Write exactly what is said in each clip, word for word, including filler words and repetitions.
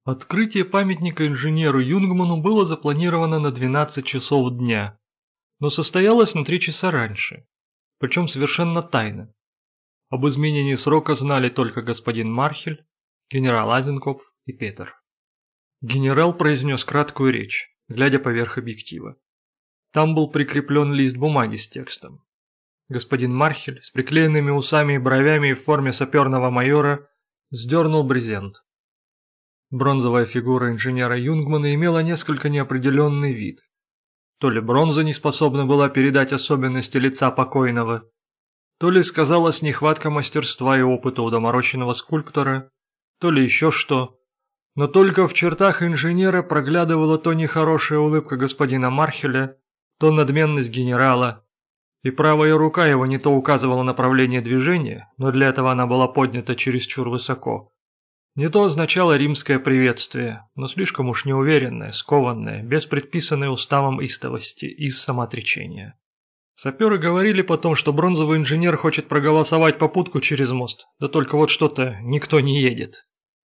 Открытие памятника инженеру Юнгману было запланировано на двенадцать часов дня, но состоялось на три часа раньше, причем совершенно тайно. Об изменении срока знали только господин Мархель, генерал Азенкопф и Петер. Генерал произнес краткую речь, глядя поверх объектива. Там был прикреплен лист бумаги с текстом. Господин Мархель с приклеенными усами и бровями в форме саперного майора сдернул брезент. Бронзовая фигура инженера Юнгмана имела несколько неопределенный вид. То ли бронза не способна была передать особенности лица покойного, то ли сказалась нехватка мастерства и опыта у доморощенного скульптора, то ли еще что. Но только в чертах инженера проглядывала то нехорошая улыбка господина Мархеля, то надменность генерала, и правая рука его не то указывала направление движения, но для этого она была поднята чересчур высоко, не то означало римское приветствие, но слишком уж неуверенное, скованное, без предписанной уставом истовости и самоотречения. Саперы говорили потом, что бронзовый инженер хочет проголосовать попутку через мост, да только вот что-то никто не едет.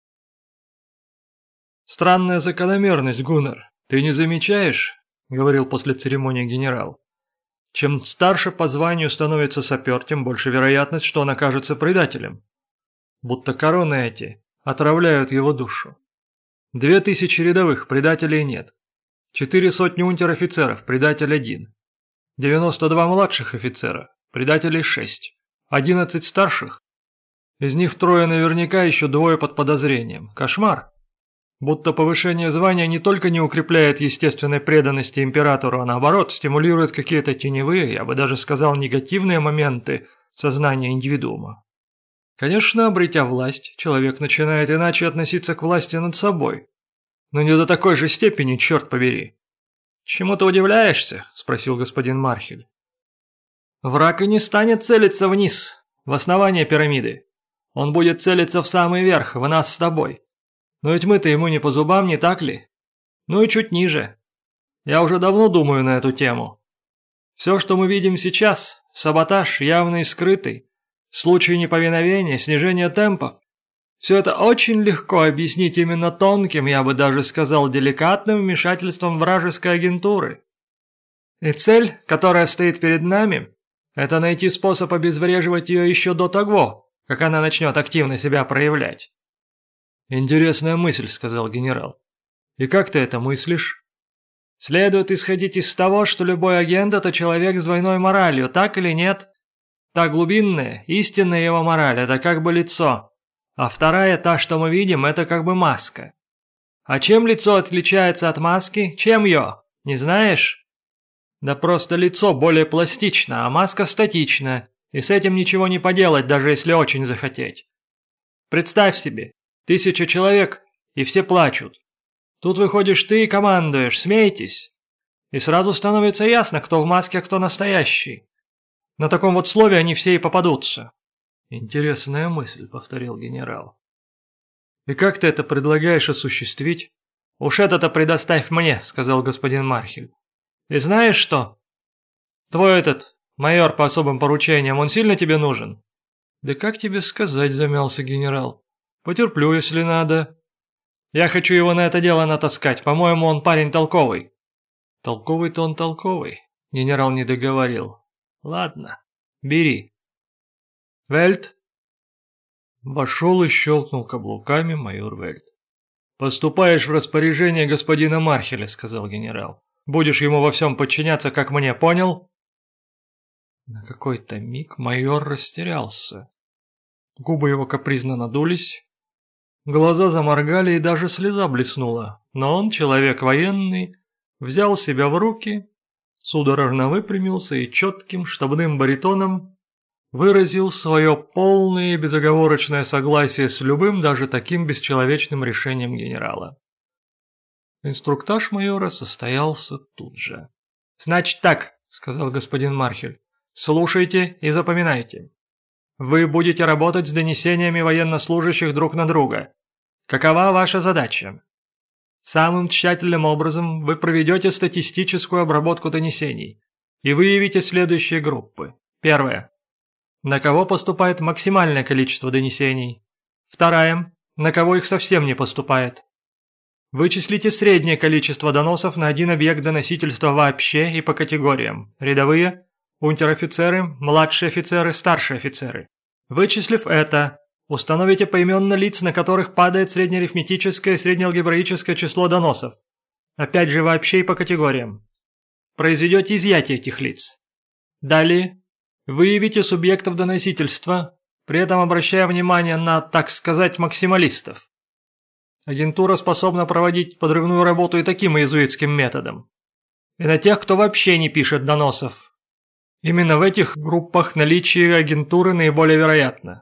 «Странная закономерность, Гуннар, ты не замечаешь?» — говорил после церемонии генерал. «Чем старше по званию становится сапер, тем больше вероятность, что он окажется предателем. Будто короны эти отравляют его душу. Две тысячи рядовых, предателей нет. Четыре сотни унтер-офицеров, предатель один. Девяносто два младших офицера, предателей шесть. Одиннадцать старших. Из них трое наверняка, еще двое под подозрением. Кошмар. Будто повышение звания не только не укрепляет естественной преданности императору, а наоборот, стимулирует какие-то теневые, я бы даже сказал, негативные моменты сознания индивидуума. Конечно, обретя власть, человек начинает иначе относиться к власти над собой. Но не до такой же степени, черт побери. «Чему ты удивляешься?» – спросил господин Мархель. «Враг и не станет целиться вниз, в основание пирамиды. Он будет целиться в самый верх, в нас с тобой. Но ведь мы-то ему не по зубам, не так ли? Ну и чуть ниже. Я уже давно думаю на эту тему. Все, что мы видим сейчас – саботаж, явный и скрытый, случаи неповиновения, снижение темпов. Все это очень легко объяснить именно тонким, я бы даже сказал, деликатным вмешательством вражеской агентуры. И цель, которая стоит перед нами, это найти способ обезвреживать ее еще до того, как она начнет активно себя проявлять». «Интересная мысль», — сказал генерал. «И как ты это мыслишь?» «Следует исходить из того, что любой агент – это человек с двойной моралью, так или нет? Та глубинная, истинная его мораль – это как бы лицо, а вторая, та, что мы видим, это как бы маска. А чем лицо отличается от маски? Чем ее? Не знаешь? Да просто лицо более пластично, а маска статична, и с этим ничего не поделать, даже если очень захотеть. Представь себе, тысяча человек, и все плачут. Тут выходишь ты и командуешь, смейтесь. И сразу становится ясно, кто в маске, а кто настоящий. На таком вот слове они все и попадутся». «Интересная мысль», — повторил генерал. «И как ты это предлагаешь осуществить?» «Уж это-то предоставь мне», — сказал господин Мархель. «И знаешь что? Твой этот майор по особым поручениям, он сильно тебе нужен?» «Да как тебе сказать», — замялся генерал. «Потерплю, если надо». «Я хочу его на это дело натаскать. По-моему, он парень толковый». «Толковый-то он толковый», — генерал не договорил. «Ладно, бери». «Вельт?» Вошел и щелкнул каблуками майор Вельт. «Поступаешь в распоряжение господина Мархеля», — сказал генерал. «Будешь ему во всем подчиняться, как мне, понял?» На какой-то миг майор растерялся. Губы его капризно надулись, глаза заморгали и даже слеза блеснула, но он, человек военный, взял себя в руки, судорожно выпрямился и четким штабным баритоном выразил свое полное и безоговорочное согласие с любым, даже таким бесчеловечным решением генерала. Инструктаж майора состоялся тут же. «Значит так», — сказал господин Мархель, — «слушайте и запоминайте. Вы будете работать с донесениями военнослужащих друг на друга. Какова ваша задача? Самым тщательным образом вы проведете статистическую обработку донесений и выявите следующие группы. Первое. На кого поступает максимальное количество донесений. Вторая. На кого их совсем не поступает. Вычислите среднее количество доносов на один объект доносительства вообще и по категориям. Рядовые, унтер-офицеры, младшие офицеры, старшие офицеры. Вычислив это, установите поименно лиц, на которых падает среднеарифметическое и среднеалгебраическое число доносов. Опять же вообще и по категориям. Произведете изъятие этих лиц. Далее, выявите субъектов доносительства, при этом обращая внимание на, так сказать, максималистов. Агентура способна проводить подрывную работу и таким иезуитским методом. И на тех, кто вообще не пишет доносов. Именно в этих группах наличие агентуры наиболее вероятно.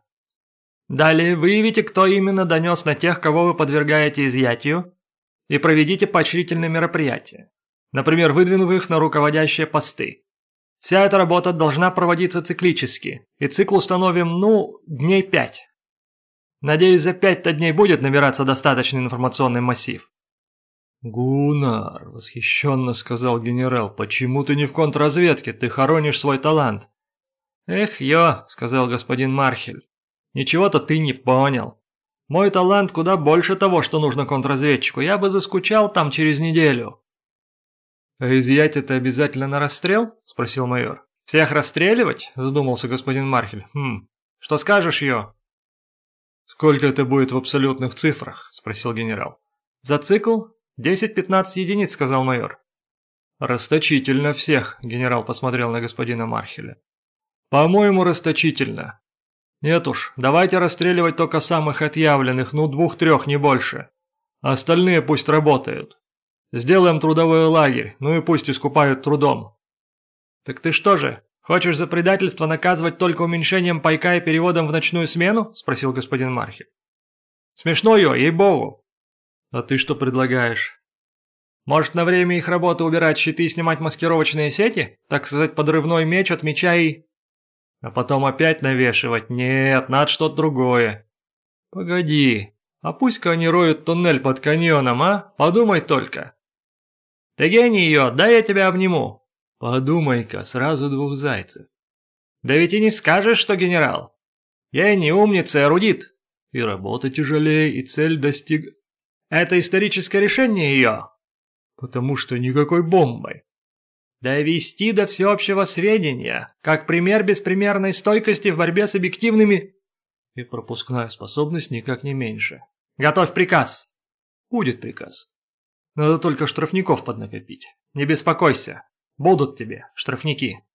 Далее выявите, кто именно донес на тех, кого вы подвергаете изъятию, и проведите поощрительные мероприятия, например, выдвинув их на руководящие посты. Вся эта работа должна проводиться циклически, и цикл установим, ну, дней пять. Надеюсь, за пять-то дней будет набираться достаточный информационный массив. «Гуннар», — восхищенно сказал генерал, — «почему ты не в контрразведке? Ты хоронишь свой талант». «Эх, ё», — сказал господин Мархель, — «ничего-то ты не понял. Мой талант куда больше того, что нужно контрразведчику. Я бы заскучал там через неделю». «А изъять это обязательно на расстрел?» — спросил майор. «Всех расстреливать?» — задумался господин Мархель. «Хм, что скажешь, ё?» «Сколько это будет в абсолютных цифрах?» – спросил генерал. «За цикл десять-пятнадцать единиц», – сказал майор. «Расточительно всех», – генерал посмотрел на господина Мархеля. «По-моему, расточительно. Нет уж, давайте расстреливать только самых отъявленных, ну двух-трех, не больше. Остальные пусть работают. Сделаем трудовой лагерь, ну и пусть искупают трудом». «Так ты что же, хочешь за предательство наказывать только уменьшением пайка и переводом в ночную смену?» – спросил господин Мархель. «Смешно, ё, ей-богу». «А ты что предлагаешь?» «Может, на время их работы убирать щиты и снимать маскировочные сети? Так сказать, подрывной меч от меча и...» «А потом опять навешивать? Нет, надо что-то другое». «Погоди, а пусть-ка они роют туннель под каньоном, а? Подумай только». «Ты гений, ё, дай я тебя обниму». «Подумай-ка, сразу двух зайцев». «Да ведь и не скажешь, что генерал. Я и не умница, а эрудит. И работа тяжелее, и цель достиг...» «Это историческое решение ее?» «Потому что никакой бомбой». «Довести до всеобщего сведения, как пример беспримерной стойкости в борьбе с объективными...» «И пропускная способность никак не меньше». «Готовь приказ». «Будет приказ. Надо только штрафников поднакопить». «Не беспокойся. Будут тебе штрафники».